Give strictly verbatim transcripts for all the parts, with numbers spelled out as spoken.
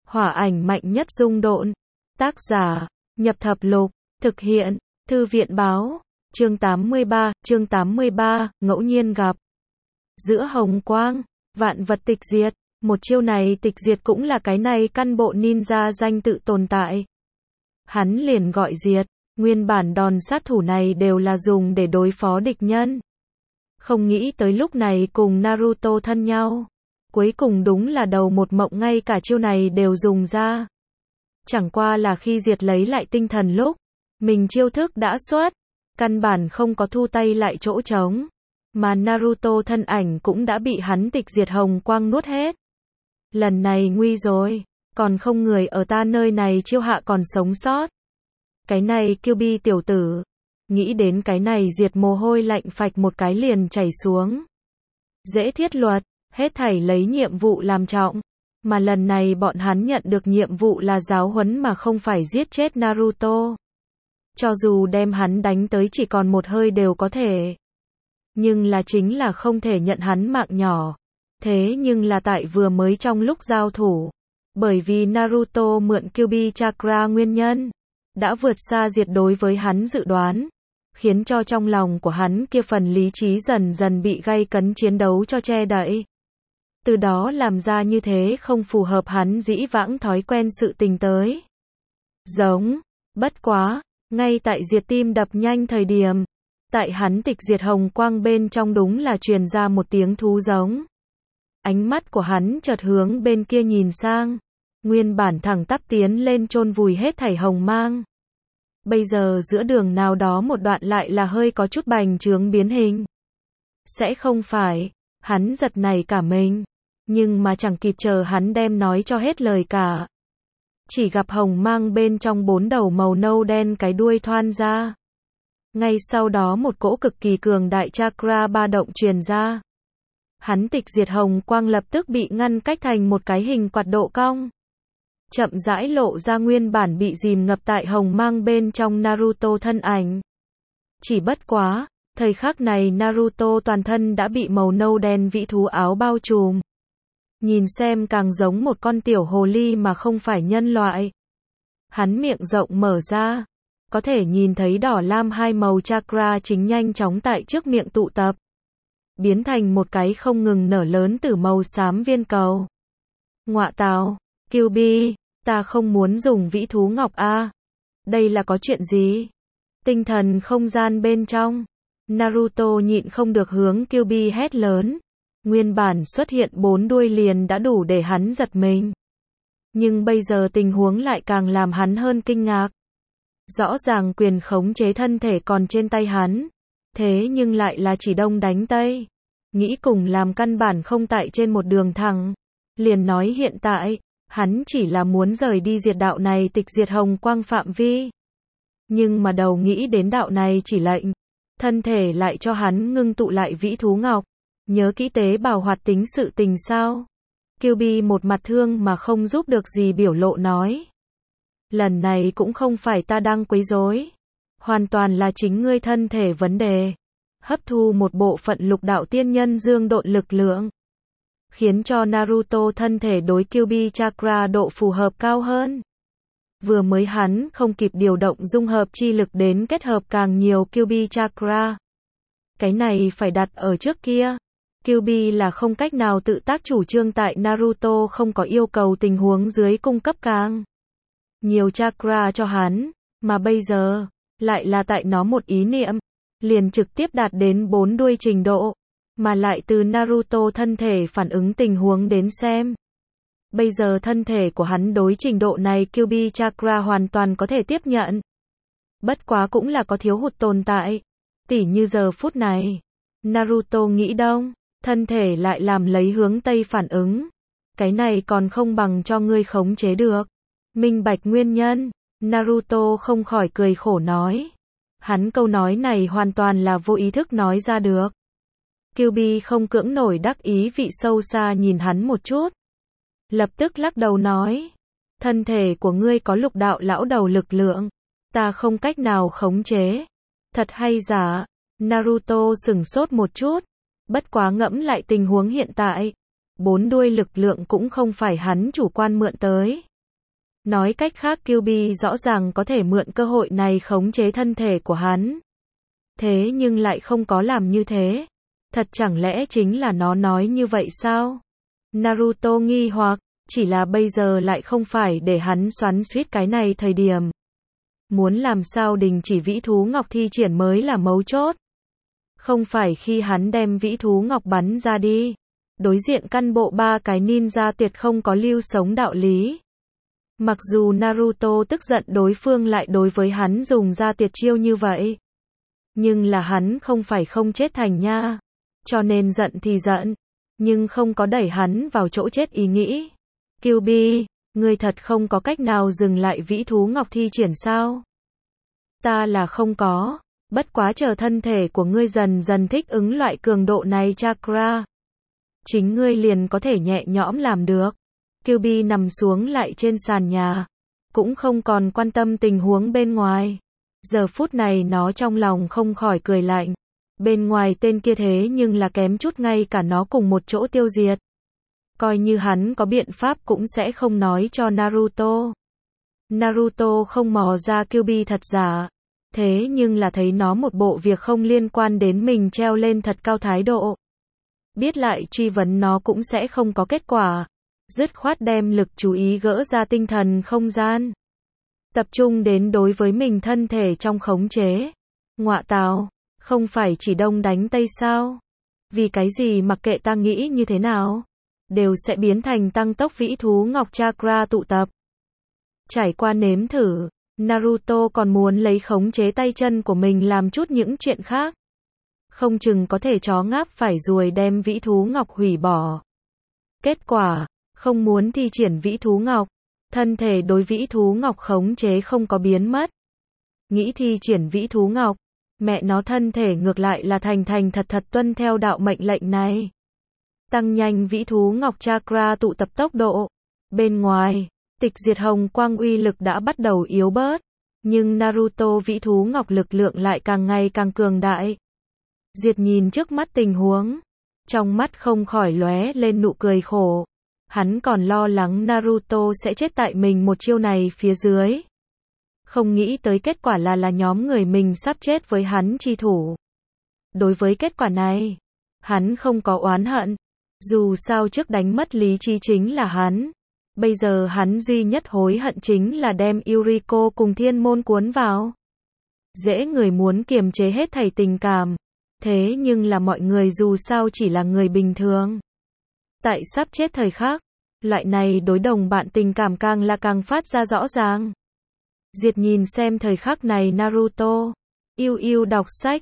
Hỏa ảnh mạnh nhất dung độn. Tác giả, Nhập Thập Lục. Thực hiện, Thư viện báo. Chương tám mươi ba, chương tám mươi ba, ngẫu nhiên gặp. Giữa hồng quang, vạn vật tịch diệt. Một chiêu này tịch diệt cũng là cái này căn bộ ninja danh tự tồn tại. Hắn liền gọi diệt. Nguyên bản đòn sát thủ này đều là dùng để đối phó địch nhân. Không nghĩ tới lúc này cùng Naruto thân nhau. Cuối cùng đúng là đầu một mộng ngay cả chiêu này đều dùng ra. Chẳng qua là khi diệt lấy lại tinh thần lúc, mình chiêu thức đã xuất, căn bản không có thu tay lại chỗ trống. Mà Naruto thân ảnh cũng đã bị hắn tịch diệt hồng quang nuốt hết. Lần này nguy rồi, còn không người ở ta nơi này chiêu hạ còn sống sót. Cái này Kyuubi tiểu tử. Nghĩ đến cái này diệt mồ hôi lạnh phạch một cái liền chảy xuống. Dễ thiết luật, hết thảy lấy nhiệm vụ làm trọng. Mà lần này bọn hắn nhận được nhiệm vụ là giáo huấn mà không phải giết chết Naruto. Cho dù đem hắn đánh tới chỉ còn một hơi đều có thể. Nhưng là chính là không thể nhận hắn mạng nhỏ. Thế nhưng là tại vừa mới trong lúc giao thủ. Bởi vì Naruto mượn Kyuubi Chakra nguyên nhân. Đã vượt xa diệt đối với hắn dự đoán. Khiến cho trong lòng của hắn kia phần lý trí dần dần bị gay cấn chiến đấu cho che đậy. Từ đó làm ra như thế không phù hợp hắn dĩ vãng thói quen sự tình tới. Giống, bất quá, ngay tại diệt tim đập nhanh thời điểm, tại hắn tịch diệt hồng quang bên trong đúng là truyền ra một tiếng thú giống. Ánh mắt của hắn chợt hướng bên kia nhìn sang, nguyên bản thẳng tắp tiến lên chôn vùi hết thảy hồng mang. Bây giờ giữa đường nào đó một đoạn lại là hơi có chút bành trướng biến hình. Sẽ không phải, hắn giật nảy cả mình, nhưng mà chẳng kịp chờ hắn đem nói cho hết lời cả. Chỉ gặp hồng mang bên trong bốn đầu màu nâu đen cái đuôi thoăn ra. Ngay sau đó một cỗ cực kỳ cường đại chakra ba động truyền ra. Hắn tịch diệt hồng quang lập tức bị ngăn cách thành một cái hình quạt độ cong. Chậm rãi lộ ra nguyên bản bị dìm ngập tại hồng mang bên trong Naruto thân ảnh. Chỉ bất quá, thời khắc này Naruto toàn thân đã bị màu nâu đen vĩ thú áo bao trùm. Nhìn xem càng giống một con tiểu hồ ly mà không phải nhân loại. Hắn miệng rộng mở ra, có thể nhìn thấy đỏ lam hai màu chakra chính nhanh chóng tại trước miệng tụ tập. Biến thành một cái không ngừng nở lớn từ màu xám viên cầu. Ngọa tào, Kyuubi, ta không muốn dùng vĩ thú ngọc a. Đây là có chuyện gì? Tinh thần không gian bên trong, Naruto nhịn không được hướng Kyuubi hét lớn. Nguyên bản xuất hiện bốn đuôi liền đã đủ để hắn giật mình. Nhưng bây giờ tình huống lại càng làm hắn hơn kinh ngạc. Rõ ràng quyền khống chế thân thể còn trên tay hắn. Thế nhưng lại là chỉ đông đánh tây. Nghĩ cùng làm căn bản không tại trên một đường thẳng. Liền nói hiện tại, hắn chỉ là muốn rời đi diệt đạo này tịch diệt hồng quang phạm vi. Nhưng mà đầu nghĩ đến đạo này chỉ lệnh. Thân thể lại cho hắn ngưng tụ lại vĩ thú ngọc. Nhớ kỹ tế bào hoạt tính sự tình sao? Kyuubi một mặt thương mà không giúp được gì biểu lộ nói. Lần này cũng không phải ta đang quấy rối. Hoàn toàn là chính ngươi thân thể vấn đề. Hấp thu một bộ phận lục đạo tiên nhân dương độn lực lượng. Khiến cho Naruto thân thể đối Kyuubi Chakra độ phù hợp cao hơn. Vừa mới hắn không kịp điều động dung hợp chi lực đến kết hợp càng nhiều Kyuubi Chakra. Cái này phải đặt ở trước kia. Kyuubi là không cách nào tự tác chủ trương tại Naruto không có yêu cầu tình huống dưới cung cấp càng nhiều chakra cho hắn, mà bây giờ, lại là tại nó một ý niệm, liền trực tiếp đạt đến bốn đuôi trình độ, mà lại từ Naruto thân thể phản ứng tình huống đến xem. Bây giờ thân thể của hắn đối trình độ này Kyuubi Chakra hoàn toàn có thể tiếp nhận. Bất quá cũng là có thiếu hụt tồn tại, tỉ như giờ phút này, Naruto nghĩ đông. Thân thể lại làm lấy hướng Tây phản ứng. Cái này còn không bằng cho ngươi khống chế được. Minh bạch nguyên nhân. Naruto không khỏi cười khổ nói. Hắn câu nói này hoàn toàn là vô ý thức nói ra được. Kyuubi không cưỡng nổi đắc ý vị sâu xa nhìn hắn một chút. Lập tức lắc đầu nói. Thân thể của ngươi có lục đạo lão đầu lực lượng. Ta không cách nào khống chế. Thật hay giả? Naruto sửng sốt một chút. Bất quá ngẫm lại tình huống hiện tại, bốn đuôi lực lượng cũng không phải hắn chủ quan mượn tới. Nói cách khác Kyuubi rõ ràng có thể mượn cơ hội này khống chế thân thể của hắn. Thế nhưng lại không có làm như thế. Thật chẳng lẽ chính là nó nói như vậy sao? Naruto nghi hoặc, chỉ là bây giờ lại không phải để hắn xoắn xuýt cái này thời điểm. Muốn làm sao đình chỉ vĩ thú ngọc thi triển mới là mấu chốt. Không phải khi hắn đem vĩ thú ngọc bắn ra đi. Đối diện căn bộ ba cái ninja tuyệt không có lưu sống đạo lý. Mặc dù Naruto tức giận đối phương lại đối với hắn dùng ra tuyệt chiêu như vậy. Nhưng là hắn không phải không chết thành nha. Cho nên giận thì giận. Nhưng không có đẩy hắn vào chỗ chết ý nghĩ. Kyuubi, ngươi thật không có cách nào dừng lại vĩ thú ngọc thi triển sao? Ta là không có. Bất quá chờ thân thể của ngươi dần dần thích ứng loại cường độ này chakra. Chính ngươi liền có thể nhẹ nhõm làm được. Kyuubi nằm xuống lại trên sàn nhà. Cũng không còn quan tâm tình huống bên ngoài. Giờ phút này nó trong lòng không khỏi cười lạnh. Bên ngoài tên kia thế nhưng là kém chút ngay cả nó cùng một chỗ tiêu diệt. Coi như hắn có biện pháp cũng sẽ không nói cho Naruto. Naruto không mò ra Kyuubi thật giả. Thế nhưng là thấy nó một bộ việc không liên quan đến mình treo lên thật cao thái độ. Biết lại truy vấn nó cũng sẽ không có kết quả. Dứt khoát đem lực chú ý gỡ ra tinh thần không gian. Tập trung đến đối với mình thân thể trong khống chế. Ngọa tào, không phải chỉ đông đánh tây sao? Vì cái gì mặc kệ ta nghĩ như thế nào, đều sẽ biến thành tăng tốc vĩ thú ngọc chakra tụ tập. Trải qua nếm thử, Naruto còn muốn lấy khống chế tay chân của mình làm chút những chuyện khác. Không chừng có thể chó ngáp phải ruồi đem vĩ thú ngọc hủy bỏ. Kết quả, không muốn thi triển vĩ thú ngọc, thân thể đối vĩ thú ngọc khống chế không có biến mất. Nghĩ thi triển vĩ thú ngọc, mẹ nó thân thể ngược lại là thành thành thật thật tuân theo đạo mệnh lệnh này. Tăng nhanh vĩ thú ngọc chakra tụ tập tốc độ. Bên ngoài, tịch diệt hồng quang uy lực đã bắt đầu yếu bớt. Nhưng Naruto vĩ thú ngọc lực lượng lại càng ngày càng cường đại. Diệt nhìn trước mắt tình huống. Trong mắt không khỏi lóe lên nụ cười khổ. Hắn còn lo lắng Naruto sẽ chết tại mình một chiêu này phía dưới. Không nghĩ tới kết quả là là nhóm người mình sắp chết với hắn chi thủ. Đối với kết quả này, hắn không có oán hận. Dù sao trước đánh mất lý trí chính là hắn. Bây giờ hắn duy nhất hối hận chính là đem Yuriko cùng thiên môn cuốn vào. Dễ người muốn kiềm chế hết thảy tình cảm. Thế nhưng là mọi người dù sao chỉ là người bình thường. Tại sắp chết thời khắc, loại này đối đồng bạn tình cảm càng là càng phát ra rõ ràng. Diệt nhìn xem thời khắc này Naruto. Yêu yêu đọc sách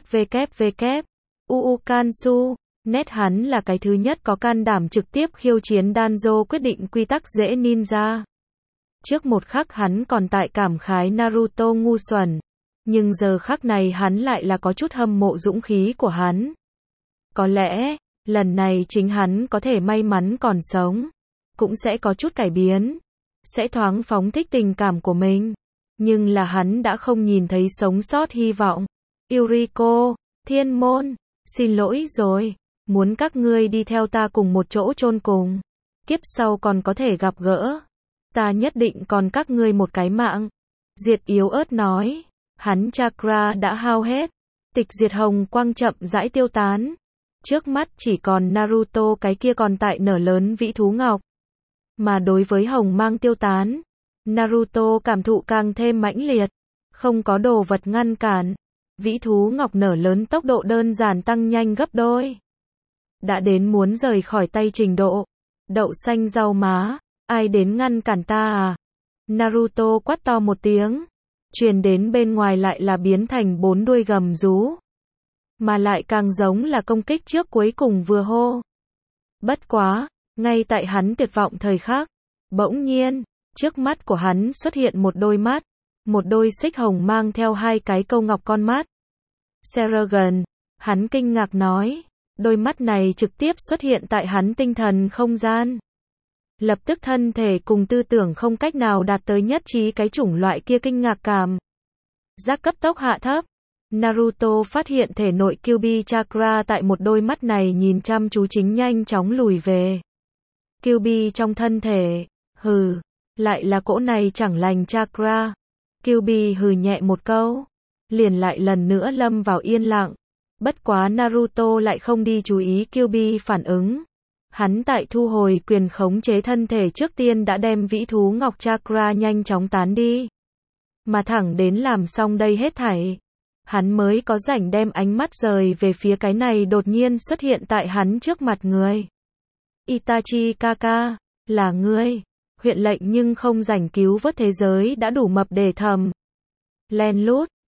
www. Uu Kansu. Nét hắn là cái thứ nhất có can đảm trực tiếp khiêu chiến Danzo quyết định quy tắc dễ ninja. Trước một khắc hắn còn tại cảm khái Naruto ngu xuẩn. Nhưng giờ khắc này hắn lại là có chút hâm mộ dũng khí của hắn. Có lẽ, lần này chính hắn có thể may mắn còn sống. Cũng sẽ có chút cải biến. Sẽ thoáng phóng thích tình cảm của mình. Nhưng là hắn đã không nhìn thấy sống sót hy vọng. Yuriko, thiên môn, xin lỗi rồi. Muốn các ngươi đi theo ta cùng một chỗ chôn cùng. Kiếp sau còn có thể gặp gỡ. Ta nhất định còn các ngươi một cái mạng. Diệt yếu ớt nói. Hắn chakra đã hao hết. Tịch diệt hồng quang chậm rãi tiêu tán. Trước mắt chỉ còn Naruto cái kia còn tại nở lớn vĩ thú ngọc. Mà đối với hồng mang tiêu tán, Naruto cảm thụ càng thêm mãnh liệt. Không có đồ vật ngăn cản. Vĩ thú ngọc nở lớn tốc độ đơn giản tăng nhanh gấp đôi. Đã đến muốn rời khỏi tay trình độ. Đậu xanh rau má, ai đến ngăn cản ta à? Naruto quát to một tiếng. Truyền đến bên ngoài lại là biến thành bốn đuôi gầm rú. Mà lại càng giống là công kích trước cuối cùng vừa hô. Bất quá, ngay tại hắn tuyệt vọng thời khắc, bỗng nhiên, trước mắt của hắn xuất hiện một đôi mắt. Một đôi xích hồng mang theo hai cái câu ngọc con mắt. Seragon, hắn kinh ngạc nói. Đôi mắt này trực tiếp xuất hiện tại hắn tinh thần không gian. Lập tức thân thể cùng tư tưởng không cách nào đạt tới nhất trí cái chủng loại kia kinh ngạc cảm. Giác cấp tốc hạ thấp. Naruto phát hiện thể nội Kyuubi chakra tại một đôi mắt này nhìn chăm chú chính nhanh chóng lùi về. Kyuubi trong thân thể, hừ, Lại là cỗ này chẳng lành chakra. Kyuubi hừ nhẹ một câu. Liền lại lần nữa lâm vào yên lặng. Bất quá Naruto lại không đi chú ý Kyuubi phản ứng. Hắn tại thu hồi quyền khống chế thân thể trước tiên đã đem vĩ thú ngọc chakra nhanh chóng tán đi. Mà thẳng đến làm xong đây hết thảy. Hắn mới có rảnh đem ánh mắt rời về phía cái này đột nhiên xuất hiện tại hắn trước mặt người. Itachi kaka, là ngươi. Huyện lệnh nhưng không rảnh cứu vớt thế giới đã đủ mập để thầm. Len lút,